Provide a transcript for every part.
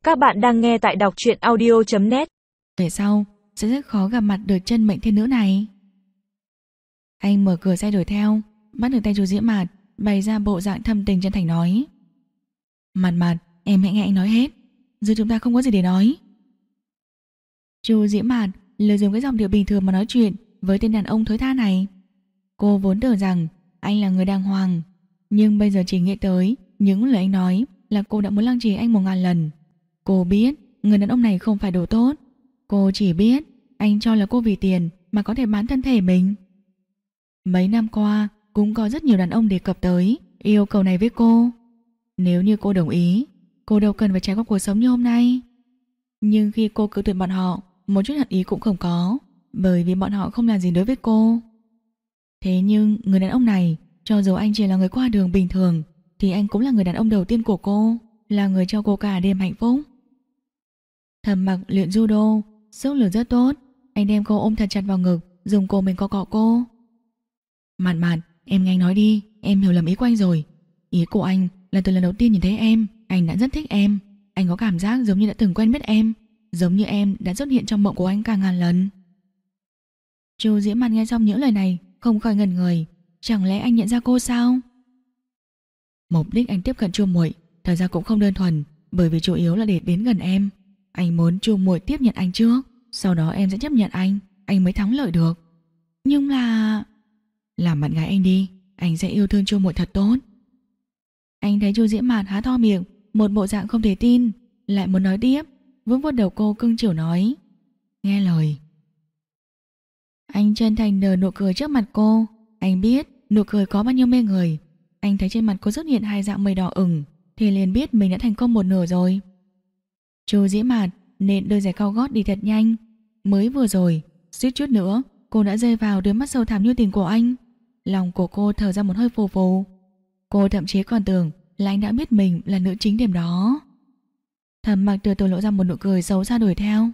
Các bạn đang nghe tại đọc truyện audio.net. Về sau sẽ rất khó gặp mặt được chân mệnh thiên nữ này. Anh mở cửa xe đuổi theo, bắt được tay chú Diễm Mạt, bày ra bộ dạng thâm tình chân thành nói: Mạt, em hãy nghe anh nói hết, giờ chúng ta không có gì để nói. Chú Diễm Mạt lười dùng cái giọng điệu bình thường mà nói chuyện với tên đàn ông thối tha này. Cô vốn tưởng rằng anh là người đàng hoàng, nhưng bây giờ chỉ nghĩ tới những lời anh nói là cô đã muốn lăng trì anh 1000 lần. Cô biết người đàn ông này không phải đồ tốt. Cô chỉ biết anh cho là cô vì tiền mà có thể bán thân thể mình. Mấy năm qua cũng có rất nhiều đàn ông đề cập tới yêu cầu này với cô. Nếu như cô đồng ý, cô đâu cần phải trải qua cuộc sống như hôm nay. Nhưng khi cô cự tuyệt bọn họ, một chút hận ý cũng không có, bởi vì bọn họ không làm gì đối với cô. Thế nhưng người đàn ông này, cho dù anh chỉ là người qua đường bình thường, thì anh cũng là người đàn ông đầu tiên của cô, là người cho cô cả đêm hạnh phúc. Thầm Mặc luyện judo, sức lực rất tốt. Anh đem cô ôm thật chặt vào ngực, dùng cổ mình cọ cô. Mạt, em nghe anh nói đi, em hiểu lầm ý của anh rồi. Ý của anh là từ lần đầu tiên nhìn thấy em, anh đã rất thích em. Anh có cảm giác giống như đã từng quen biết em, giống như em đã xuất hiện trong mộng của anh cả ngàn lần. Chú Diễm Mạt nghe xong những lời này không khỏi ngẩn người. Chẳng lẽ anh nhận ra cô sao? Mục đích anh tiếp cận Chu Muội thật ra cũng không đơn thuần, bởi vì chủ yếu là để đến gần em. Anh muốn Chu Muội tiếp nhận anh trước, sau đó em sẽ chấp nhận anh mới thắng lợi được. Nhưng là... làm bạn gái anh đi, anh sẽ yêu thương Chu Muội thật tốt. Anh thấy Chu Diễm Mạt há to miệng, một bộ dạng không thể tin, lại muốn nói tiếp, vuốt vuốt đầu cô cưng chiều nói: nghe lời. Anh chân thành nở nụ cười trước mặt cô. Anh biết nụ cười có bao nhiêu mê người. Anh thấy trên mặt cô xuất hiện hai dạng mây đỏ ửng thì liền biết mình đã thành công một nửa rồi. Chu Diễm Mạt nện đôi giày cao gót đi thật nhanh. Mới vừa rồi, suýt chút nữa cô đã rơi vào đôi mắt sâu thẳm như tình của anh. Lòng của cô thở ra một hơi phù phù. Cô thậm chí còn tưởng là anh đã biết mình là nữ chính đêm đó. Thầm Mặc từ từ lộ ra một nụ cười xấu xa đuổi theo.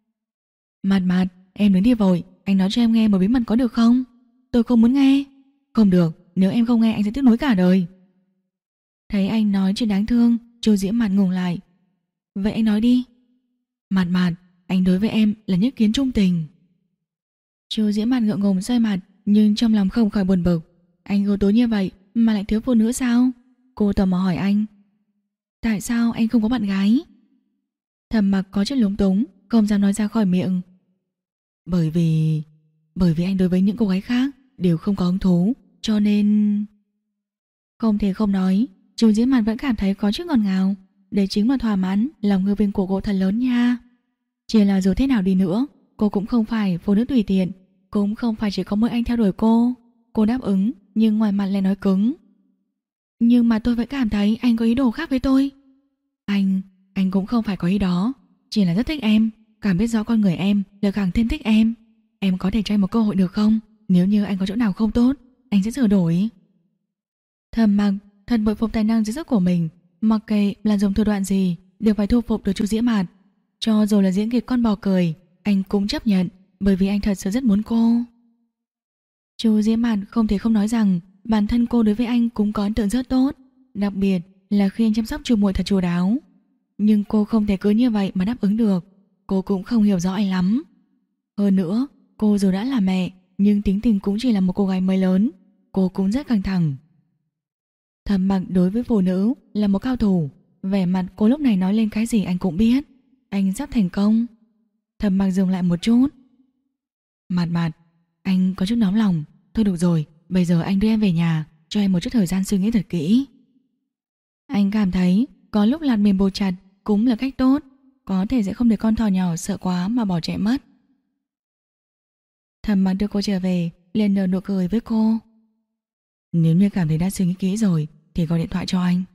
Mạt, em đừng đi vội, anh nói cho em nghe một bí mật có được không? Tôi không muốn nghe. Không được, nếu em không nghe anh sẽ tiếc nuối cả đời. Thấy anh nói chuyện đáng thương, Chu Diễm Mạt ngừng lại. Vậy anh nói đi. Mạt, anh đối với em là nhất kiến trung tình. Chu Diễm Mạt ngượng ngùng xoay mặt, nhưng trong lòng không khỏi buồn bực. Anh ưu tú như vậy mà lại thiếu phụ nữ sao? Cô tò mò hỏi anh. Tại sao anh không có bạn gái? Thầm Mặc có chút lúng túng, không dám nói ra khỏi miệng. Bởi vì anh đối với những cô gái khác đều không có hứng thú, cho nên... Không thể không nói, Chu Diễm Mạt vẫn cảm thấy có chút ngọt ngào. Đây chính là thỏa mãn lòng ngư viên của cô thật lớn nha. Chỉ là dù thế nào đi nữa, cô cũng không phải phụ nữ tùy tiện, cũng không phải chỉ có mỗi anh theo đuổi cô. Cô đáp ứng, nhưng ngoài mặt lại nói cứng. Nhưng mà tôi vẫn cảm thấy anh có ý đồ khác với tôi. Anh cũng không phải có ý đó, chỉ là rất thích em, càng biết rõ con người em lại càng thêm thích em. Em có thể cho anh một cơ hội được không? Nếu như anh có chỗ nào không tốt, anh sẽ sửa đổi. Thầm Mặc thật bội phục tài năng diễn xuất của mình, mặc kệ là dùng thủ đoạn gì đều phải thu phục được Chu Diễm Mạt. Cho dù là diễn kịch con bò cười, anh cũng chấp nhận, bởi vì anh thật sự rất muốn cô. Chu Diễm Mạt không thể không nói rằng bản thân cô đối với anh cũng có ấn tượng rất tốt, đặc biệt là khi anh chăm sóc Chu Muội thật chu đáo. Nhưng cô không thể cứ như vậy mà đáp ứng được. Cô cũng không hiểu rõ anh lắm. Hơn nữa, cô dù đã là mẹ, nhưng tính tình cũng chỉ là một cô gái mới lớn. Cô cũng rất căng thẳng. Thầm Mặc đối với phụ nữ là một cao thủ. Vẻ mặt cô lúc này nói lên cái gì anh cũng biết. Anh sắp thành công. Thầm Mặc dừng lại một chút. Mạt, anh có chút nóng lòng. Thôi được rồi, bây giờ anh đưa em về nhà, cho em một chút thời gian suy nghĩ thật kỹ. Anh cảm thấy có lúc lạt mềm buộc chặt cũng là cách tốt, có thể sẽ không để con thỏ nhỏ sợ quá mà bỏ chạy mất. Thầm Mặc đưa cô trở về, liền nở nụ cười với cô. Nếu như cảm thấy đã suy nghĩ kỹ rồi thì gọi điện thoại cho anh.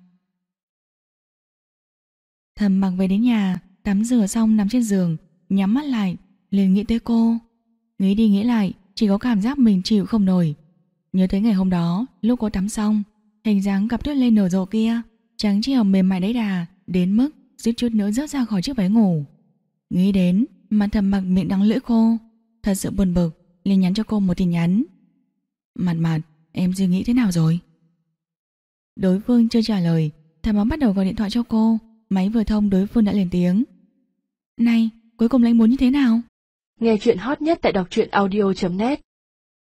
Thầm Mặc về đến nhà, tắm rửa xong nằm trên giường, nhắm mắt lại, liền nghĩ tới cô. Nghĩ đi nghĩ lại, chỉ có cảm giác mình chịu không nổi. Nhớ tới ngày hôm đó, lúc cô tắm xong, hình dáng cặp tuyết lên nở rộ kia, trắng trẻo mềm mại đẫy đà, đến mức suýt chút nữa rớt ra khỏi chiếc váy ngủ. Nghĩ đến mà Thầm Mặc miệng đắng lưỡi khô, thật sự buồn bực, liền nhắn cho cô một tin nhắn. Mạt, em suy nghĩ thế nào rồi? Đối phương chưa trả lời, Thầm Mặc bắt đầu gọi điện thoại cho cô. Máy vừa thông đối phương đã lên tiếng. Này, cuối cùng anh muốn như thế nào? Nghe chuyện hot nhất tại đọc truyện audio.net